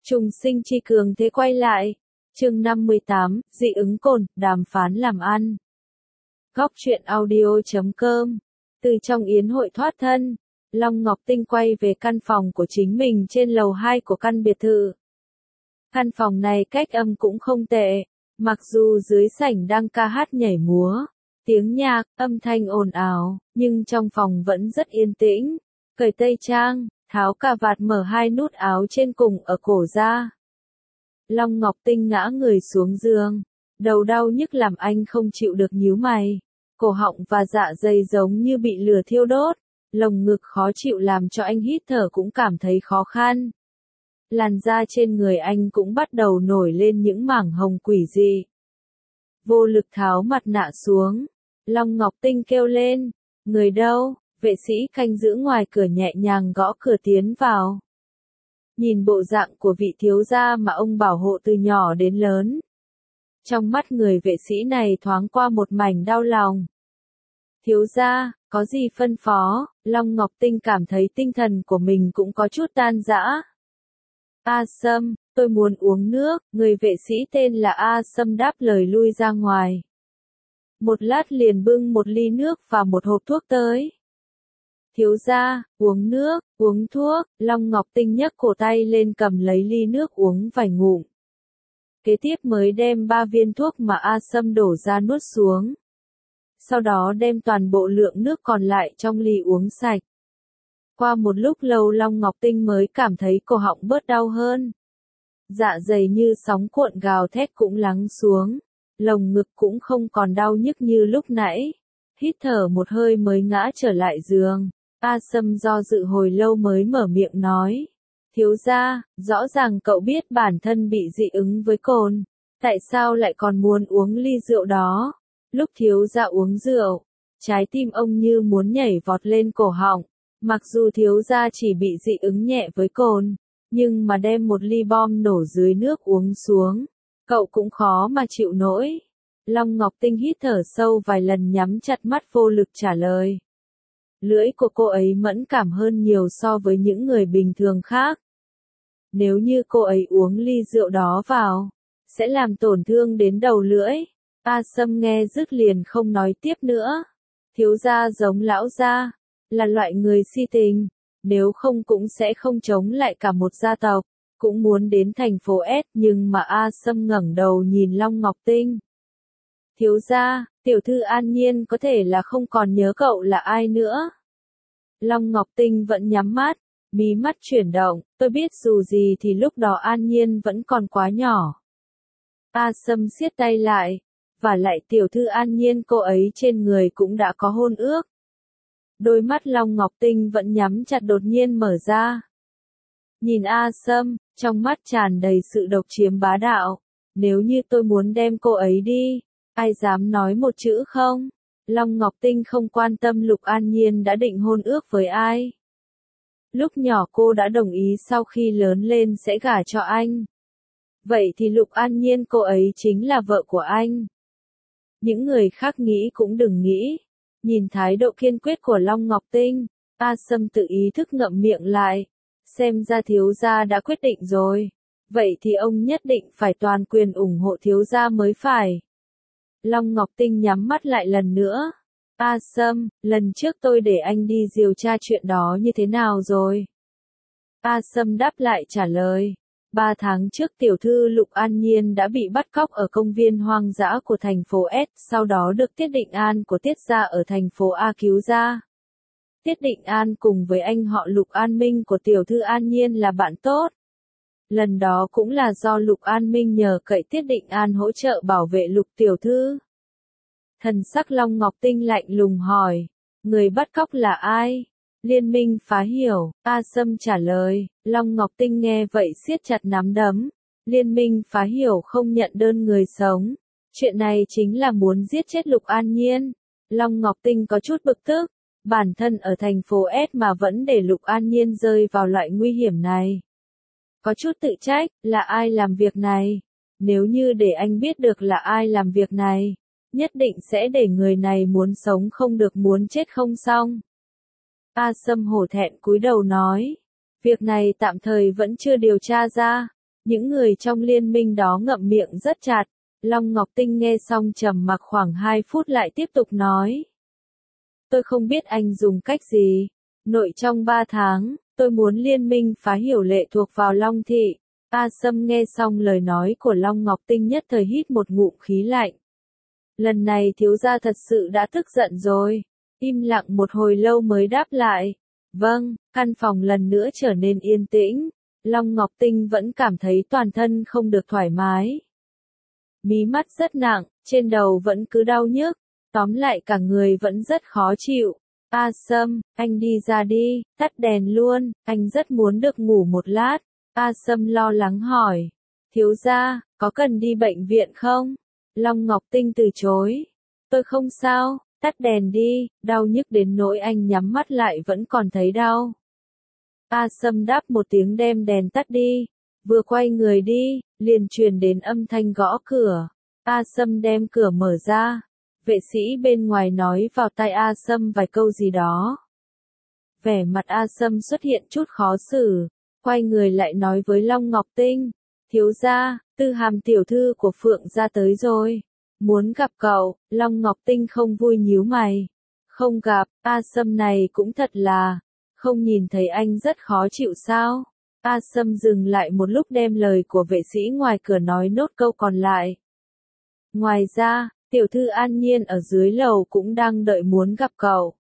Trùng sinh chi cường thế quay lại. Chương 58, dị ứng cồn, đàm phán làm ăn. Góc truyện audio.com. Từ trong yến hội thoát thân, Long Ngọc Tinh quay về căn phòng của chính mình trên lầu 2 của căn biệt thự. Căn phòng này cách âm cũng không tệ, mặc dù dưới sảnh đang ca hát nhảy múa, tiếng nhạc, âm thanh ồn ào, nhưng trong phòng vẫn rất yên tĩnh. Cởi tây trang, tháo cà vạt, mở hai nút áo trên cùng ở cổ ra. Long Ngọc Tinh ngã người xuống giường, đầu đau nhức làm anh không chịu được nhíu mày. Cổ họng và dạ dày giống như bị lửa thiêu đốt, lồng ngực khó chịu làm cho anh hít thở cũng cảm thấy khó khăn. Làn da trên người anh cũng bắt đầu nổi lên những mảng hồng quỷ dị. Vô lực tháo mặt nạ xuống, Long Ngọc Tinh kêu lên, người đâu? Vệ sĩ canh giữ ngoài cửa nhẹ nhàng gõ cửa tiến vào. Nhìn bộ dạng của vị thiếu gia mà ông bảo hộ từ nhỏ đến lớn. Trong mắt người vệ sĩ này thoáng qua một mảnh đau lòng. Thiếu gia, có gì phân phó? Long Ngọc Tinh cảm thấy tinh thần của mình cũng có chút tan rã. A Sâm, tôi muốn uống nước. Người vệ sĩ tên là A Sâm đáp lời lui ra ngoài. Một lát liền bưng một ly nước và một hộp thuốc tới. Thiếu gia, uống nước, uống thuốc. Long Ngọc Tinh nhấc cổ tay lên cầm lấy ly nước uống vài ngụm. Kế tiếp mới đem 3 viên thuốc mà A Sâm đổ ra nuốt xuống. Sau đó đem toàn bộ lượng nước còn lại trong ly uống sạch. Qua một lúc lâu Long Ngọc Tinh mới cảm thấy cổ họng bớt đau hơn. Dạ dày như sóng cuộn gào thét cũng lắng xuống. Lồng ngực cũng không còn đau nhức như lúc nãy. Hít thở một hơi mới ngã trở lại giường. A Sâm do dự hồi lâu mới mở miệng nói. Thiếu gia, rõ ràng cậu biết bản thân bị dị ứng với cồn. Tại sao lại còn muốn uống ly rượu đó? Lúc thiếu gia uống rượu, trái tim ông như muốn nhảy vọt lên cổ họng. Mặc dù thiếu gia chỉ bị dị ứng nhẹ với cồn, nhưng mà đem một ly bom nổ dưới nước uống xuống, cậu cũng khó mà chịu nổi. Long Ngọc Tinh hít thở sâu vài lần nhắm chặt mắt vô lực trả lời. Lưỡi của cô ấy mẫn cảm hơn nhiều so với những người bình thường khác. Nếu như cô ấy uống ly rượu đó vào, sẽ làm tổn thương đến đầu lưỡi. A Sâm nghe dứt liền không nói tiếp nữa. Thiếu gia giống lão gia, là loại người si tình, nếu không cũng sẽ không chống lại cả một gia tộc, cũng muốn đến thành phố S, nhưng mà A Sâm ngẩng đầu nhìn Long Ngọc Tinh. Thiếu gia, tiểu thư An Nhiên có thể là không còn nhớ cậu là ai nữa. Long Ngọc Tinh vẫn nhắm mắt, mí mắt chuyển động, tôi biết dù gì thì lúc đó An Nhiên vẫn còn quá nhỏ. A Sâm siết tay lại, và lại tiểu thư An Nhiên cô ấy trên người cũng đã có hôn ước. Đôi mắt Long Ngọc Tinh vẫn nhắm chặt đột nhiên mở ra. Nhìn A Sâm, trong mắt tràn đầy sự độc chiếm bá đạo. Nếu như tôi muốn đem cô ấy đi, ai dám nói một chữ không? Long Ngọc Tinh không quan tâm Lục An Nhiên đã định hôn ước với ai. Lúc nhỏ cô đã đồng ý sau khi lớn lên sẽ gả cho anh. Vậy thì Lục An Nhiên cô ấy chính là vợ của anh. Những người khác nghĩ cũng đừng nghĩ. Nhìn thái độ kiên quyết của Long Ngọc Tinh, A Sâm tự ý thức ngậm miệng lại. Xem ra thiếu gia đã quyết định rồi. Vậy thì ông nhất định phải toàn quyền ủng hộ thiếu gia mới phải. Long Ngọc Tinh nhắm mắt lại lần nữa. A Sâm, lần trước tôi để anh đi điều tra chuyện đó như thế nào rồi? A Sâm đáp lại trả lời. 3 tháng trước tiểu thư Lục An Nhiên đã bị bắt cóc ở công viên hoang dã của thành phố S, sau đó được Tiết Định An của Tiết gia ở thành phố A cứu ra. Tiết Định An cùng với anh họ Lục An Minh của tiểu thư An Nhiên là bạn tốt. Lần đó cũng là do Lục An Minh nhờ cậy Tiết Định An hỗ trợ bảo vệ Lục tiểu thư. Thần sắc Long Ngọc Tinh lạnh lùng hỏi, người bắt cóc là ai? Liên minh phá hiểu, A Sâm trả lời. Long Ngọc Tinh nghe vậy siết chặt nắm đấm. Liên minh phá hiểu không nhận đơn người sống. Chuyện này chính là muốn giết chết Lục An Nhiên. Long Ngọc Tinh có chút bực tức. Bản thân ở thành phố S mà vẫn để Lục An Nhiên rơi vào loại nguy hiểm này. Có chút tự trách, là ai làm việc này? Nếu như để anh biết được là ai làm việc này, nhất định sẽ để người này muốn sống không được muốn chết không xong. A Sâm hổ thẹn cúi đầu nói, việc này tạm thời vẫn chưa điều tra ra, Những người trong liên minh đó ngậm miệng rất chặt. Long Ngọc Tinh nghe xong trầm mặc khoảng 2 phút lại tiếp tục nói. Tôi không biết anh dùng cách gì. Nội trong 3 tháng, tôi muốn liên minh phá hiểu lệ thuộc vào Long Thị. A Sâm nghe xong lời nói của Long Ngọc Tinh nhất thời hít một ngụm khí lạnh. Lần này thiếu gia thật sự đã tức giận rồi. Im lặng một hồi lâu mới đáp lại. Vâng, căn phòng lần nữa trở nên yên tĩnh. Long Ngọc Tinh vẫn cảm thấy toàn thân không được thoải mái. Mí mắt rất nặng, trên đầu vẫn cứ đau nhức. Tóm lại cả người vẫn rất khó chịu. A Sâm, anh đi ra đi, tắt đèn luôn, anh rất muốn được ngủ một lát. A Sâm lo lắng hỏi. Thiếu gia, có cần đi bệnh viện không? Long Ngọc Tinh từ chối. Tôi không sao, tắt đèn đi, đau nhức đến nỗi anh nhắm mắt lại vẫn còn thấy đau. A Sâm đáp một tiếng đem đèn tắt đi. Vừa quay người đi, liền truyền đến âm thanh gõ cửa. A Sâm đem cửa mở ra. Vệ sĩ bên ngoài nói vào tai A Sâm vài câu gì đó. Vẻ mặt A Sâm xuất hiện chút khó xử. Quay người lại nói với Long Ngọc Tinh. Thiếu gia, Tư Hàm tiểu thư của Phượng gia tới rồi. Muốn gặp cậu. Long Ngọc Tinh không vui nhíu mày. Không gặp, A Sâm này cũng thật là. Không nhìn thấy anh rất khó chịu sao? A Sâm dừng lại một lúc đem lời của vệ sĩ ngoài cửa nói nốt câu còn lại. Ngoài ra, tiểu thư An Nhiên ở dưới lầu cũng đang đợi muốn gặp cậu.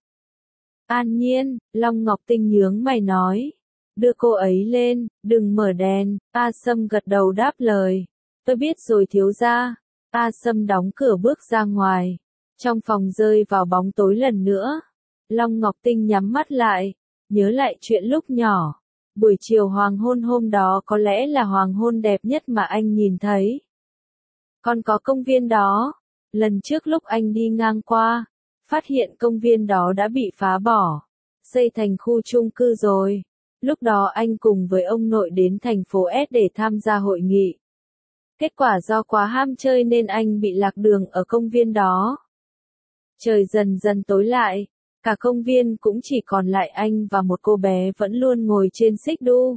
An Nhiên, Long Ngọc Tinh nhướng mày nói. Đưa cô ấy lên, đừng mở đèn. A Sâm gật đầu đáp lời. Tôi biết rồi thiếu gia. A Sâm đóng cửa bước ra ngoài. Trong phòng rơi vào bóng tối lần nữa. Long Ngọc Tinh nhắm mắt lại. Nhớ lại chuyện lúc nhỏ. Buổi chiều hoàng hôn hôm đó có lẽ là hoàng hôn đẹp nhất mà anh nhìn thấy. Còn có công viên đó. Lần trước lúc anh đi ngang qua, phát hiện công viên đó đã bị phá bỏ, xây thành khu chung cư rồi. Lúc đó anh cùng với ông nội đến thành phố S để tham gia hội nghị. Kết quả do quá ham chơi nên anh bị lạc đường ở công viên đó. Trời dần dần tối lại, cả công viên cũng chỉ còn lại anh và một cô bé vẫn luôn ngồi trên xích đu.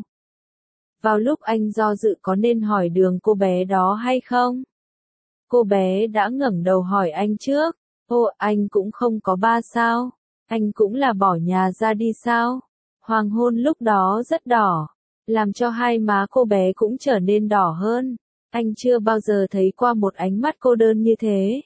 Vào lúc anh do dự có nên hỏi đường cô bé đó hay không? Cô bé đã ngẩng đầu hỏi anh trước. Ô, anh cũng không có ba sao? Anh cũng là bỏ nhà ra đi sao? Hoàng hôn lúc đó rất đỏ, làm cho hai má cô bé cũng trở nên đỏ hơn. Anh chưa bao giờ thấy qua một ánh mắt cô đơn như thế.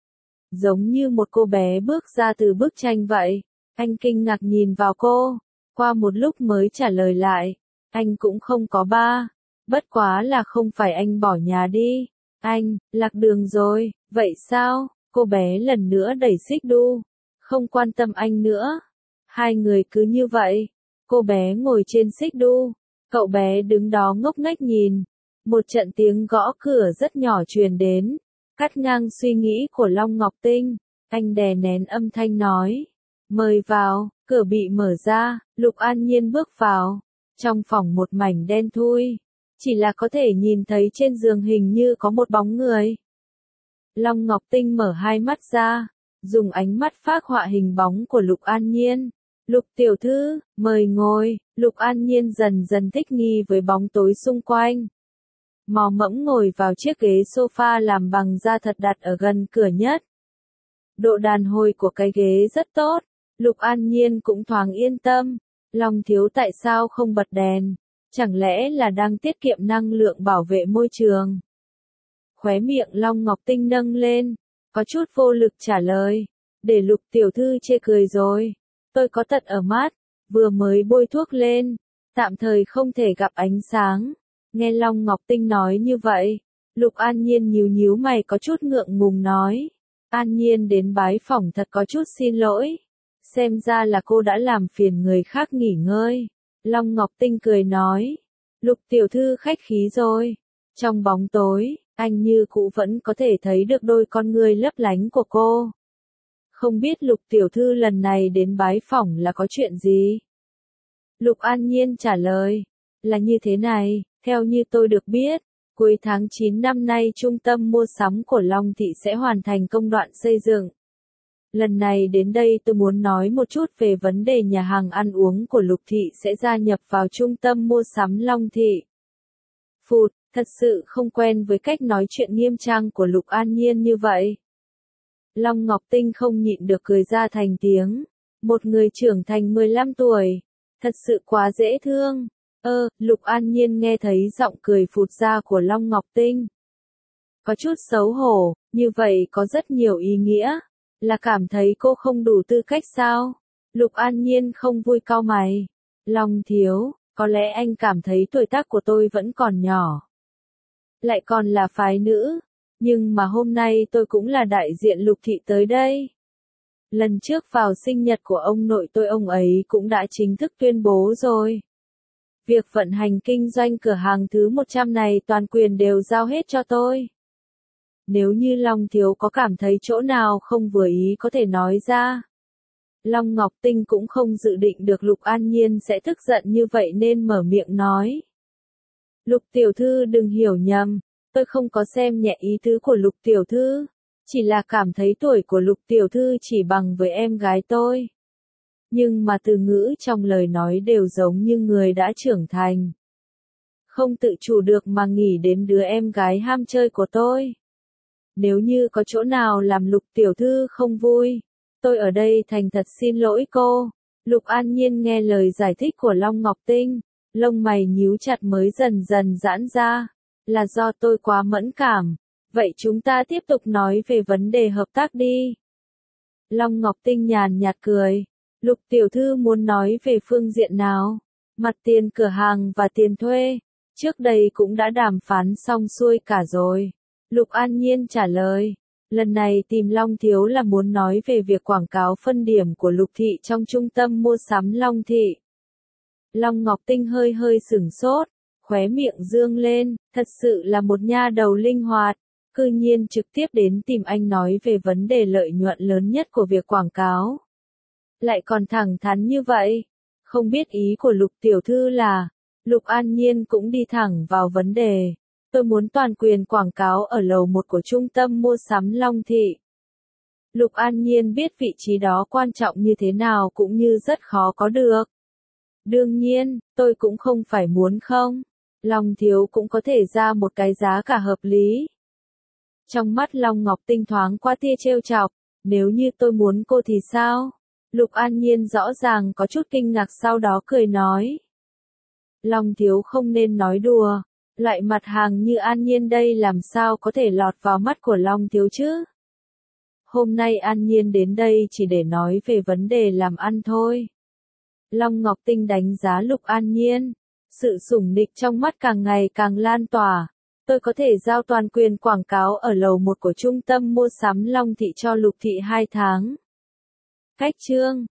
Giống như một cô bé bước ra từ bức tranh vậy. Anh kinh ngạc nhìn vào cô, qua một lúc mới trả lời lại. Anh cũng không có ba, bất quá là không phải anh bỏ nhà đi. Anh, lạc đường rồi, vậy sao? Cô bé lần nữa đẩy xích đu, không quan tâm anh nữa. Hai người cứ như vậy, cô bé ngồi trên xích đu, cậu bé đứng đó ngốc nghếch nhìn. Một trận tiếng gõ cửa rất nhỏ truyền đến, cắt ngang suy nghĩ của Long Ngọc Tinh. Anh đè nén âm thanh nói, mời vào. Cửa bị mở ra, Lục An Nhiên bước vào. Trong phòng một mảnh đen thui, chỉ là có thể nhìn thấy trên giường hình như có một bóng người. Long Ngọc Tinh mở hai mắt ra, dùng ánh mắt phác họa hình bóng của Lục An Nhiên. Lục tiểu thư, mời ngồi. Lục An Nhiên dần dần thích nghi với bóng tối xung quanh. Mò mẫm ngồi vào chiếc ghế sofa làm bằng da thật đặt ở gần cửa nhất. Độ đàn hồi của cái ghế rất tốt, Lục An Nhiên cũng thoáng yên tâm. Long thiếu tại sao không bật đèn? Chẳng lẽ là đang tiết kiệm năng lượng bảo vệ môi trường? Khóe miệng Long Ngọc Tinh nâng lên, có chút vô lực trả lời. Để Lục tiểu thư chê cười rồi. Tôi có tật ở mắt, vừa mới bôi thuốc lên, tạm thời không thể gặp ánh sáng. Nghe Long Ngọc Tinh nói như vậy, Lục An Nhiên nhíu nhíu mày có chút ngượng ngùng nói. An Nhiên đến bái phỏng thật có chút xin lỗi. Xem ra là cô đã làm phiền người khác nghỉ ngơi. Long Ngọc Tinh cười nói. Lục tiểu thư khách khí rồi. Trong bóng tối, anh như cũ vẫn có thể thấy được đôi con ngươi lấp lánh của cô. Không biết Lục tiểu thư lần này đến bái phỏng là có chuyện gì? Lục An Nhiên trả lời. Là như thế này, theo như tôi được biết, cuối tháng 9 năm nay trung tâm mua sắm của Long Thị sẽ hoàn thành công đoạn xây dựng. Lần này đến đây tôi muốn nói một chút về vấn đề nhà hàng ăn uống của Lục Thị sẽ gia nhập vào trung tâm mua sắm Long Thị. Phụt, thật sự không quen với cách nói chuyện nghiêm trang của Lục An Nhiên như vậy. Long Ngọc Tinh không nhịn được cười ra thành tiếng. Một người trưởng thành 15 tuổi. Thật sự quá dễ thương. Lục An Nhiên nghe thấy giọng cười phụt ra của Long Ngọc Tinh. Có chút xấu hổ, như vậy có rất nhiều ý nghĩa. Là cảm thấy cô không đủ tư cách sao? Lục An Nhiên không vui cau mày. Long thiếu, có lẽ anh cảm thấy tuổi tác của tôi vẫn còn nhỏ. Lại còn là phái nữ. Nhưng mà hôm nay tôi cũng là đại diện Lục thị tới đây. Lần trước vào sinh nhật của ông nội tôi, ông ấy cũng đã chính thức tuyên bố rồi. Việc vận hành kinh doanh cửa hàng thứ 100 này toàn quyền đều giao hết cho tôi. Nếu như Long thiếu có cảm thấy chỗ nào không vừa ý có thể nói ra. Long Ngọc Tinh cũng không dự định được Lục An Nhiên sẽ tức giận như vậy nên mở miệng nói. Lục tiểu thư đừng hiểu nhầm, tôi không có xem nhẹ ý tứ của Lục tiểu thư, chỉ là cảm thấy tuổi của Lục tiểu thư chỉ bằng với em gái tôi. Nhưng mà từ ngữ trong lời nói đều giống như người đã trưởng thành. Không tự chủ được mà nghĩ đến đứa em gái ham chơi của tôi. Nếu như có chỗ nào làm Lục tiểu thư không vui, tôi ở đây thành thật xin lỗi cô. Lục An Nhiên nghe lời giải thích của Long Ngọc Tinh, lông mày nhíu chặt mới dần dần giãn ra. Là do tôi quá mẫn cảm. Vậy chúng ta tiếp tục nói về vấn đề hợp tác đi. Long Ngọc Tinh nhàn nhạt cười. Lục tiểu thư muốn nói về phương diện nào? Mặt tiền cửa hàng và tiền thuê. Trước đây cũng đã đàm phán xong xuôi cả rồi. Lục An Nhiên trả lời. Lần này tìm Long thiếu là muốn nói về việc quảng cáo phân điểm của Lục thị trong trung tâm mua sắm Long thị. Long Ngọc Tinh hơi hơi sửng sốt, khóe miệng dương lên, thật sự là một nha đầu linh hoạt, cư nhiên trực tiếp đến tìm anh nói về vấn đề lợi nhuận lớn nhất của việc quảng cáo. Lại còn thẳng thắn như vậy, không biết ý của Lục tiểu thư là. Lục An Nhiên cũng đi thẳng vào vấn đề. Tôi muốn toàn quyền quảng cáo ở lầu 1 của trung tâm mua sắm Long thị. Lục An Nhiên biết vị trí đó quan trọng như thế nào cũng như rất khó có được. Đương nhiên, tôi cũng không phải muốn không. Long thiếu cũng có thể ra một cái giá cả hợp lý. Trong mắt Long Ngọc Tinh thoáng qua tia trêu chọc. Nếu như tôi muốn cô thì sao? Lục An Nhiên rõ ràng có chút kinh ngạc sau đó cười nói. Long thiếu không nên nói đùa. Loại mặt hàng như An Nhiên đây làm sao có thể lọt vào mắt của Long thiếu chứ? Hôm nay An Nhiên đến đây chỉ để nói về vấn đề làm ăn thôi. Long Ngọc Tinh đánh giá Lục An Nhiên. Sự sủng nịch trong mắt càng ngày càng lan tỏa. Tôi có thể giao toàn quyền quảng cáo ở lầu 1 của trung tâm mua sắm Long thị cho Lục thị 2 tháng. Cách chương